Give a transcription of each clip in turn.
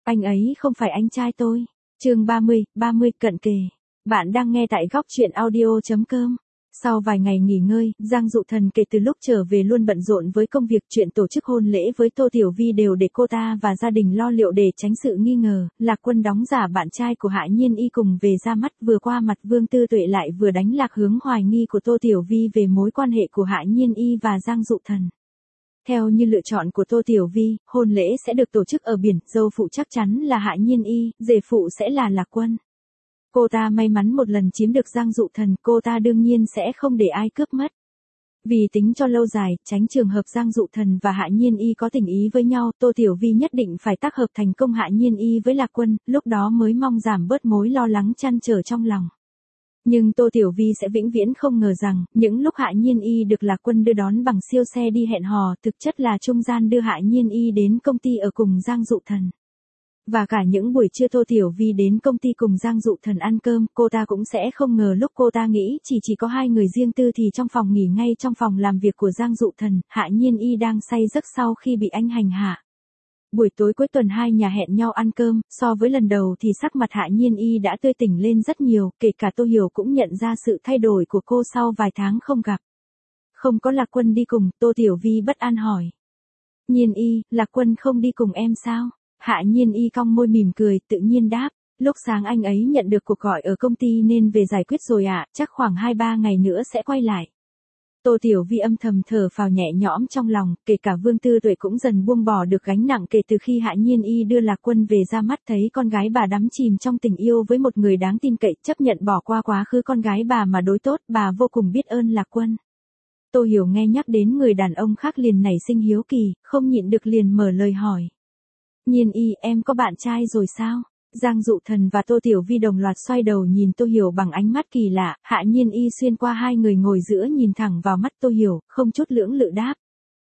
Anh ấy không phải anh trai tôi. Chương 30 cận kề. Bạn đang nghe tại góc truyện audio.com. Sau vài ngày nghỉ ngơi, Giang Dụ Thần kể từ lúc trở về luôn bận rộn với công việc, chuyện tổ chức hôn lễ với Tô Tiểu Vi đều để cô ta và gia đình lo liệu để tránh sự nghi ngờ. Lạc Quân đóng giả bạn trai của Hạ Nhiên Y cùng về ra mắt, vừa qua mặt Vương Tư Tuệ lại vừa đánh lạc hướng hoài nghi của Tô Tiểu Vi về mối quan hệ của Hạ Nhiên Y và Giang Dụ Thần. Theo như lựa chọn của Tô Tiểu Vi, hôn lễ sẽ được tổ chức ở biển, dâu phụ chắc chắn là Hạ Nhiên Y, rể phụ sẽ là Lạc Quân. Cô ta may mắn một lần chiếm được Giang Dụ Thần, cô ta đương nhiên sẽ không để ai cướp mất. Vì tính cho lâu dài, tránh trường hợp Giang Dụ Thần và Hạ Nhiên Y có tình ý với nhau, Tô Tiểu Vi nhất định phải tác hợp thành công Hạ Nhiên Y với Lạc Quân, lúc đó mới mong giảm bớt mối lo lắng trăn trở trong lòng. Nhưng Tô Tiểu Vi sẽ vĩnh viễn không ngờ rằng, những lúc Hạ Nhiên Y được Lạc Quân đưa đón bằng siêu xe đi hẹn hò, thực chất là trung gian đưa Hạ Nhiên Y đến công ty ở cùng Giang Dụ Thần. Và cả những buổi trưa Tô Tiểu Vi đến công ty cùng Giang Dụ Thần ăn cơm, cô ta cũng sẽ không ngờ lúc cô ta nghĩ chỉ có hai người riêng tư thì trong phòng nghỉ ngay trong phòng làm việc của Giang Dụ Thần, Hạ Nhiên Y đang say giấc sau khi bị anh hành hạ. Buổi tối cuối tuần hai nhà hẹn nhau ăn cơm, so với lần đầu thì sắc mặt Hạ Nhiên Y đã tươi tỉnh lên rất nhiều, kể cả Tô Hiểu cũng nhận ra sự thay đổi của cô sau vài tháng không gặp. Không có Lạc Quân đi cùng, Tô Tiểu Vi bất an hỏi. Nhiên Y, Lạc Quân không đi cùng em sao? Hạ Nhiên Y cong môi mỉm cười, tự nhiên đáp. Lúc sáng anh ấy nhận được cuộc gọi ở công ty nên về giải quyết rồi ạ, chắc khoảng 2-3 ngày nữa sẽ quay lại. Tô Tiểu Vi âm thầm thở phào nhẹ nhõm trong lòng, kể cả Vương Tư Tuệ cũng dần buông bỏ được gánh nặng kể từ khi Hạ Nhiên Y đưa Lạc Quân về ra mắt, thấy con gái bà đắm chìm trong tình yêu với một người đáng tin cậy, chấp nhận bỏ qua quá khứ con gái bà mà đối tốt, bà vô cùng biết ơn Lạc Quân. Tô Hiểu nghe nhắc đến người đàn ông khác liền nảy sinh hiếu kỳ, không nhịn được liền mở lời hỏi. Nhiên Y, em có bạn trai rồi sao? Giang Dụ Thần và Tô Tiểu Vi đồng loạt xoay đầu nhìn Tô Hiểu bằng ánh mắt kỳ lạ, Hạ Nhiên Y xuyên qua hai người ngồi giữa nhìn thẳng vào mắt Tô Hiểu, không chút lưỡng lự đáp.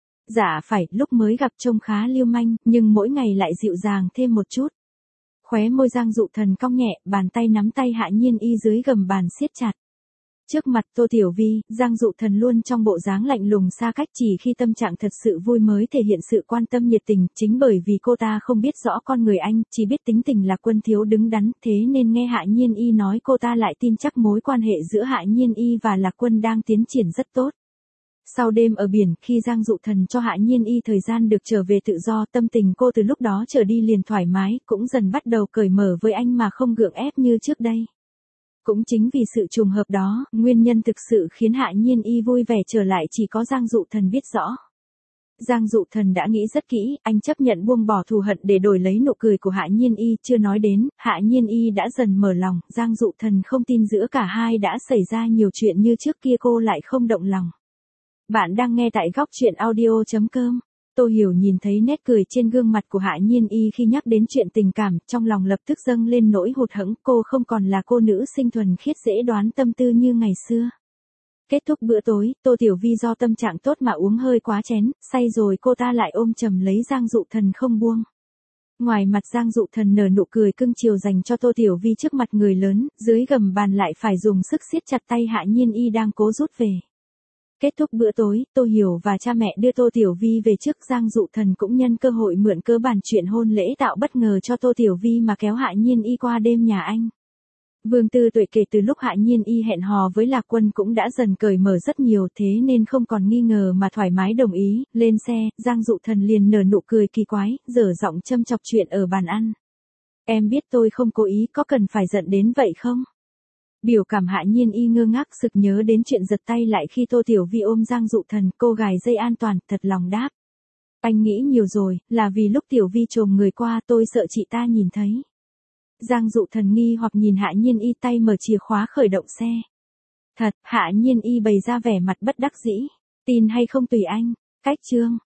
Dạ phải, lúc mới gặp trông khá lưu manh, nhưng mỗi ngày lại dịu dàng thêm một chút. Khóe môi Giang Dụ Thần cong nhẹ, bàn tay nắm tay Hạ Nhiên Y dưới gầm bàn siết chặt. Trước mặt Tô Tiểu Vi, Giang Dụ Thần luôn trong bộ dáng lạnh lùng xa cách, chỉ khi tâm trạng thật sự vui mới thể hiện sự quan tâm nhiệt tình, chính bởi vì cô ta không biết rõ con người anh, chỉ biết tính tình Lạc Quân thiếu đứng đắn, thế nên nghe Hạ Nhiên Y nói cô ta lại tin chắc mối quan hệ giữa Hạ Nhiên Y và Lạc Quân đang tiến triển rất tốt. Sau đêm ở biển, khi Giang Dụ Thần cho Hạ Nhiên Y thời gian được trở về tự do, tâm tình cô từ lúc đó trở đi liền thoải mái, cũng dần bắt đầu cởi mở với anh mà không gượng ép như trước đây. Cũng chính vì sự trùng hợp đó, nguyên nhân thực sự khiến Hạ Nhiên Y vui vẻ trở lại chỉ có Giang Dụ Thần biết rõ. Giang Dụ Thần đã nghĩ rất kỹ, anh chấp nhận buông bỏ thù hận để đổi lấy nụ cười của Hạ Nhiên Y, chưa nói đến, Hạ Nhiên Y đã dần mở lòng, Giang Dụ Thần không tin giữa cả hai đã xảy ra nhiều chuyện như trước kia cô lại không động lòng. Bạn đang nghe tại góc truyện audio.com. Tô Hiểu nhìn thấy nét cười trên gương mặt của Hạ Nhiên Y khi nhắc đến chuyện tình cảm, trong lòng lập tức dâng lên nỗi hụt hẫng, cô không còn là cô nữ sinh thuần khiết dễ đoán tâm tư như ngày xưa. Kết thúc bữa tối, Tô Tiểu Vi do tâm trạng tốt mà uống hơi quá chén, say rồi cô ta lại ôm chầm lấy Giang Dụ Thần không buông. Ngoài mặt Giang Dụ Thần nở nụ cười cưng chiều dành cho Tô Tiểu Vi trước mặt người lớn, dưới gầm bàn lại phải dùng sức siết chặt tay Hạ Nhiên Y đang cố rút về. Kết thúc bữa tối, Tô Hiểu và cha mẹ đưa Tô Tiểu Vi về trước, Giang Dụ Thần cũng nhân cơ hội mượn cớ bàn chuyện hôn lễ tạo bất ngờ cho Tô Tiểu Vi mà kéo Hạ Nhiên Y qua đêm nhà anh. Vương Tư Tuệ kể từ lúc Hạ Nhiên Y hẹn hò với Lạc Quân cũng đã dần cởi mở rất nhiều, thế nên không còn nghi ngờ mà thoải mái đồng ý. Lên xe, Giang Dụ Thần liền nở nụ cười kỳ quái, dở giọng châm chọc chuyện ở bàn ăn. Em biết tôi không cố ý, có cần phải giận đến vậy không? Biểu cảm Hạ Nhiên Y ngơ ngác sực nhớ đến chuyện giật tay lại khi Tô Tiểu Vi ôm Giang Dụ Thần, cô gài dây an toàn, thật lòng đáp. Anh nghĩ nhiều rồi, là vì lúc Tiểu Vi chồm người qua tôi sợ chị ta nhìn thấy. Giang Dụ Thần nghi hoặc nhìn Hạ Nhiên Y, tay mở chìa khóa khởi động xe. Thật, Hạ Nhiên Y bày ra vẻ mặt bất đắc dĩ. Tin hay không tùy anh. Cách chương.